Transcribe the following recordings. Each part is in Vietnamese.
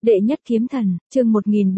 Đệ nhất kiếm thần, chương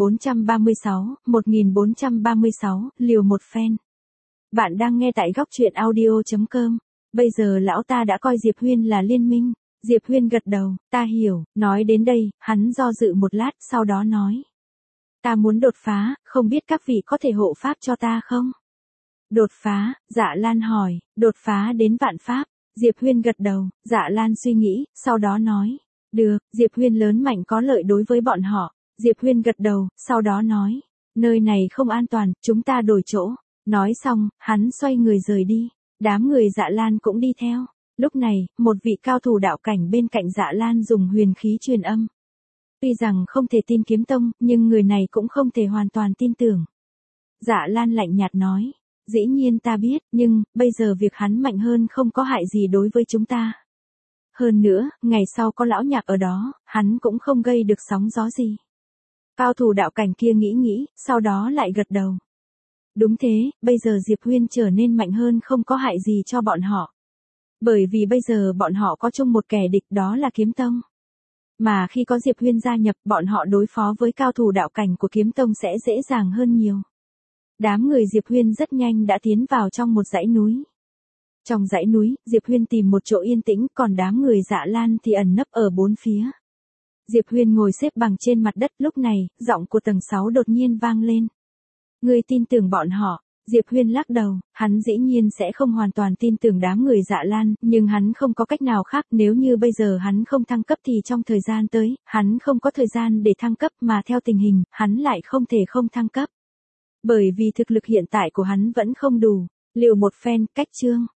1436, liều một phen. Bạn đang nghe tại góc truyện audio.com. Bây giờ lão ta đã coi Diệp Huyên là liên minh. Diệp Huyên gật đầu, ta hiểu, nói đến đây, hắn do dự một lát, sau đó nói. Ta muốn đột phá, không biết các vị có thể hộ pháp cho ta không? Đột phá, Dạ Lan hỏi, đột phá đến vạn pháp. Diệp Huyên gật đầu, Dạ Lan suy nghĩ, sau đó nói. Được, Diệp Huyên lớn mạnh có lợi đối với bọn họ. Diệp Huyên gật đầu, sau đó nói. Nơi này không an toàn, chúng ta đổi chỗ. Nói xong, hắn xoay người rời đi. Đám người Dạ Lan cũng đi theo. Lúc này, một vị cao thủ đạo cảnh bên cạnh Dạ Lan dùng huyền khí truyền âm. Tuy rằng không thể tin kiếm tông, nhưng người này cũng không thể hoàn toàn tin tưởng. Dạ Lan lạnh nhạt nói. Dĩ nhiên ta biết, nhưng, bây giờ việc hắn mạnh hơn không có hại gì đối với chúng ta. Hơn nữa, ngày sau có lão nhạc ở đó, hắn cũng không gây được sóng gió gì. Cao thủ đạo cảnh kia nghĩ, sau đó lại gật đầu. Đúng thế, bây giờ Diệp Huyên trở nên mạnh hơn không có hại gì cho bọn họ. Bởi vì bây giờ bọn họ có chung một kẻ địch, đó là kiếm tông. Mà khi có Diệp Huyên gia nhập, bọn họ đối phó với cao thủ đạo cảnh của kiếm tông sẽ dễ dàng hơn nhiều. Đám người Diệp Huyên rất nhanh đã tiến vào trong một dãy núi. Trong dãy núi, Diệp Huyên tìm một chỗ yên tĩnh, còn đám người Dạ Lan thì ẩn nấp ở bốn phía. Diệp Huyên ngồi xếp bằng trên mặt đất, lúc này, giọng của tầng 6 đột nhiên vang lên. Ngươi tin tưởng bọn họ? Diệp Huyên lắc đầu, hắn dĩ nhiên sẽ không hoàn toàn tin tưởng đám người Dạ Lan, nhưng hắn không có cách nào khác, nếu như bây giờ hắn không thăng cấp thì trong thời gian tới, hắn không có thời gian để thăng cấp, mà theo tình hình, hắn lại không thể không thăng cấp. Bởi vì thực lực hiện tại của hắn vẫn không đủ. Liều một phen, cách chương.